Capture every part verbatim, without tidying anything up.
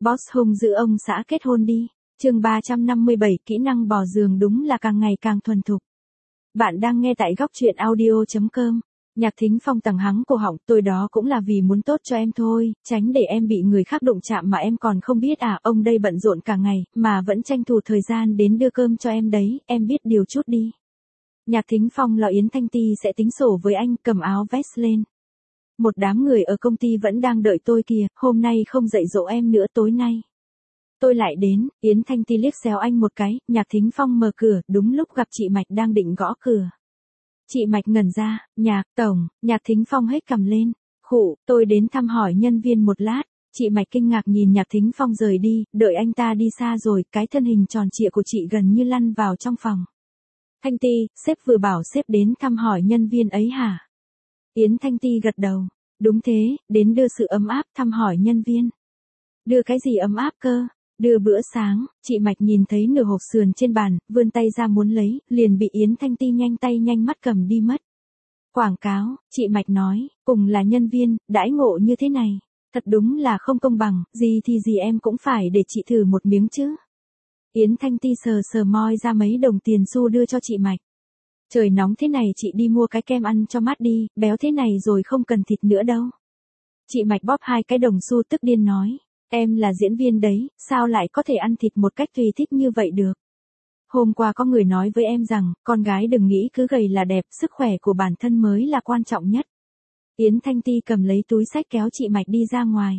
Boss hung dữ ông xã kết hôn đi. Chương ba trăm năm mươi bảy, kỹ năng bò giường đúng là càng ngày càng thuần thục. Bạn đang nghe tại góc truyện audio chấm com. Nhạc Thính Phong tằng hắng cổ họng, tôi đó cũng là vì muốn tốt cho em thôi, tránh để em bị người khác đụng chạm mà em còn không biết à, ông đây bận rộn cả ngày, mà vẫn tranh thủ thời gian đến đưa cơm cho em đấy, em biết điều chút đi. Nhạc Thính Phong lo Yến Thanh Ti sẽ tính sổ với anh, cầm áo vest lên. Một đám người ở công ty vẫn đang đợi tôi kìa, hôm nay không dạy dỗ em nữa, tối nay tôi lại đến. Yến Thanh Ti liếc xéo anh một cái, Nhạc Thính Phong mở cửa, đúng lúc gặp chị Mạch đang định gõ cửa. Chị Mạch ngẩn ra, Nhạc tổng. Nhạc Thính Phong hết cằm lên, khụ, tôi đến thăm hỏi nhân viên một lát. Chị Mạch kinh ngạc nhìn Nhạc Thính Phong rời đi, đợi anh ta đi xa rồi, cái thân hình tròn trịa của chị gần như lăn vào trong phòng. Thanh Ti, sếp vừa bảo sếp đến thăm hỏi nhân viên ấy hả? Yến Thanh Ti gật đầu, đúng thế, đến đưa sự ấm áp thăm hỏi nhân viên. Đưa cái gì ấm áp cơ? Đưa bữa sáng. Chị Mạch nhìn thấy nửa hộp sườn trên bàn, vươn tay ra muốn lấy, liền bị Yến Thanh Ti nhanh tay nhanh mắt cầm đi mất. Quảng cáo, chị Mạch nói, cùng là nhân viên, đãi ngộ như thế này, thật đúng là không công bằng, gì thì gì em cũng phải để chị thử một miếng chứ. Yến Thanh Ti sờ sờ moi ra mấy đồng tiền xu đưa cho chị Mạch. Trời nóng thế này chị đi mua cái kem ăn cho mát đi, béo thế này rồi không cần thịt nữa đâu. Chị Mạch bóp hai cái đồng xu tức điên nói, em là diễn viên đấy, sao lại có thể ăn thịt một cách tùy thích như vậy được. Hôm qua có người nói với em rằng, con gái đừng nghĩ cứ gầy là đẹp, sức khỏe của bản thân mới là quan trọng nhất. Yến Thanh Ti cầm lấy túi xách kéo chị Mạch đi ra ngoài.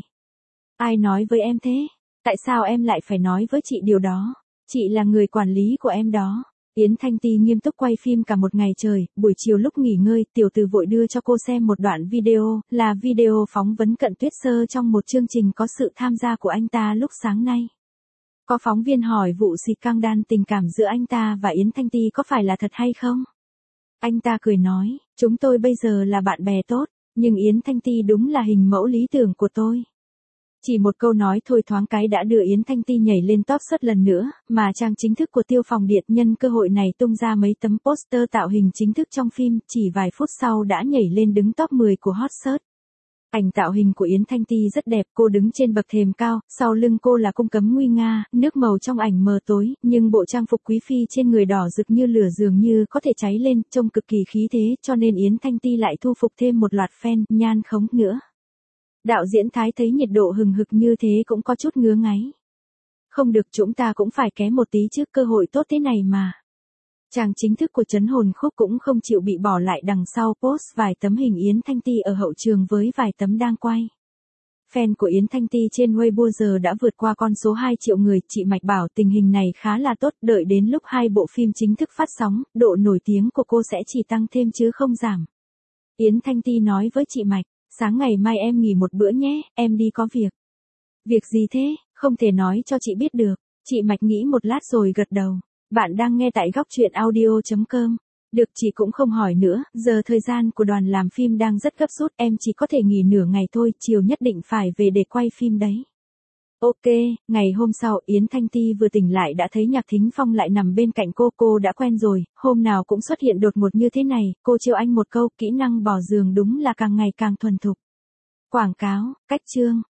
Ai nói với em thế? Tại sao em lại phải nói với chị điều đó? Chị là người quản lý của em đó. Yến Thanh Ti nghiêm túc quay phim cả một ngày trời, buổi chiều lúc nghỉ ngơi, tiểu từ vội đưa cho cô xem một đoạn video, là video phỏng vấn Cận Tuyết Sơ trong một chương trình có sự tham gia của anh ta lúc sáng nay. Có phóng viên hỏi vụ xịt căng đan tình cảm giữa anh ta và Yến Thanh Ti có phải là thật hay không? Anh ta cười nói, chúng tôi bây giờ là bạn bè tốt, nhưng Yến Thanh Ti đúng là hình mẫu lý tưởng của tôi. Chỉ một câu nói thôi thoáng cái đã đưa Yến Thanh Ti nhảy lên top search lần nữa, mà trang chính thức của Tiêu Phòng Điện nhân cơ hội này tung ra mấy tấm poster tạo hình chính thức trong phim, chỉ vài phút sau đã nhảy lên đứng top mười của hot search. Ảnh tạo hình của Yến Thanh Ti rất đẹp, cô đứng trên bậc thềm cao, sau lưng cô là cung cấm nguy nga, nước màu trong ảnh mờ tối, nhưng bộ trang phục quý phi trên người đỏ rực như lửa dường như có thể cháy lên, trông cực kỳ khí thế, cho nên Yến Thanh Ti lại thu phục thêm một loạt fan, nhan khống nữa. Đạo diễn Thái thấy nhiệt độ hừng hực như thế cũng có chút ngứa ngáy. Không được, chúng ta cũng phải ké một tí trước, cơ hội tốt thế này mà. Chàng chính thức của Trấn Hồn Khúc cũng không chịu bị bỏ lại đằng sau, post vài tấm hình Yến Thanh Ti ở hậu trường với vài tấm đang quay. Fan của Yến Thanh Ti trên Weibo giờ đã vượt qua con số hai triệu người, chị Mạch bảo tình hình này khá là tốt, đợi đến lúc hai bộ phim chính thức phát sóng, độ nổi tiếng của cô sẽ chỉ tăng thêm chứ không giảm. Yến Thanh Ti nói với chị Mạch, sáng ngày mai em nghỉ một bữa nhé, em đi có việc. Việc gì thế, không thể nói cho chị biết được. Chị Mạch nghĩ một lát rồi gật đầu. Bạn đang nghe tại góc truyện audio chấm com. Được, chị cũng không hỏi nữa, giờ thời gian của đoàn làm phim đang rất gấp rút, em chỉ có thể nghỉ nửa ngày thôi, chiều nhất định phải về để quay phim đấy. Ok, ngày hôm sau Yến Thanh Ti vừa tỉnh lại đã thấy Nhạc Thính Phong lại nằm bên cạnh cô, cô đã quen rồi, hôm nào cũng xuất hiện đột ngột như thế này, cô trêu anh một câu, kỹ năng bò giường đúng là càng ngày càng thuần thục. Quảng cáo, cách chương.